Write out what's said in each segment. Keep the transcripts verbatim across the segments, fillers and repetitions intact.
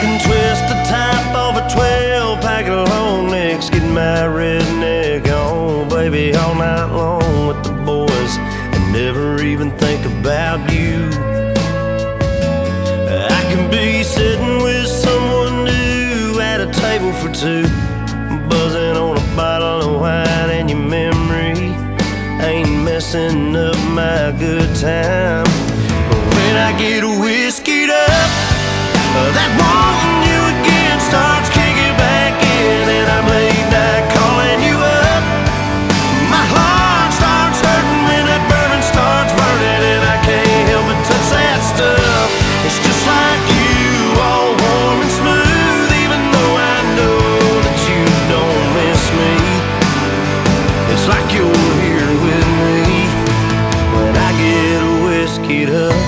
even twist the top of a twelve pack of long necks, get my redneck on, baby, all night long with the boys, and never even think about you. I can be sitting with someone new at a table for two, buzzing on a bottle of wine, and your memory ain't messing up my good time. But when I get whiskeyed up, that wanting you again starts kicking back in, and I'm late night calling you up. My heart starts hurting when that bourbon starts burning, and I can't help but touch that stuff. It's just like you, all warm and smooth, even though I know that you don't miss me. It's like you're here with me when I get whiskeyed up.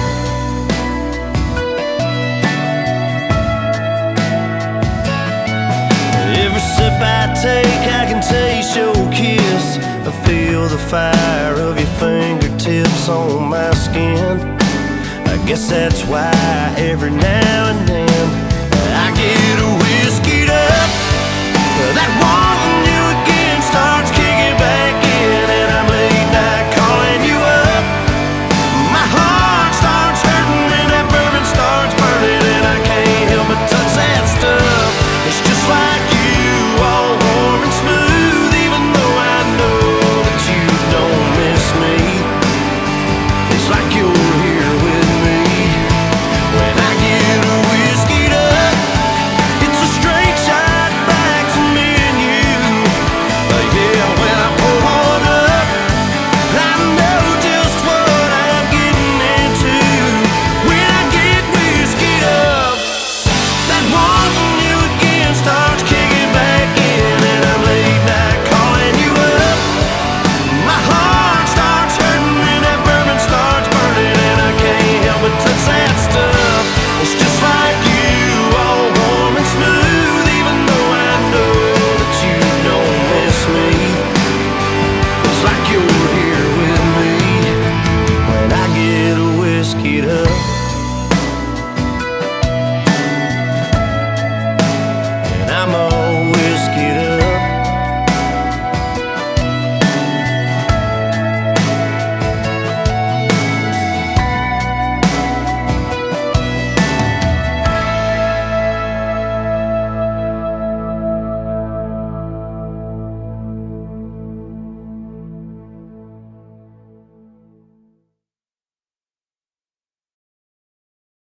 Every sip I take, I can taste your kiss. I feel the fire of your fingertips on my skin. I guess that's why every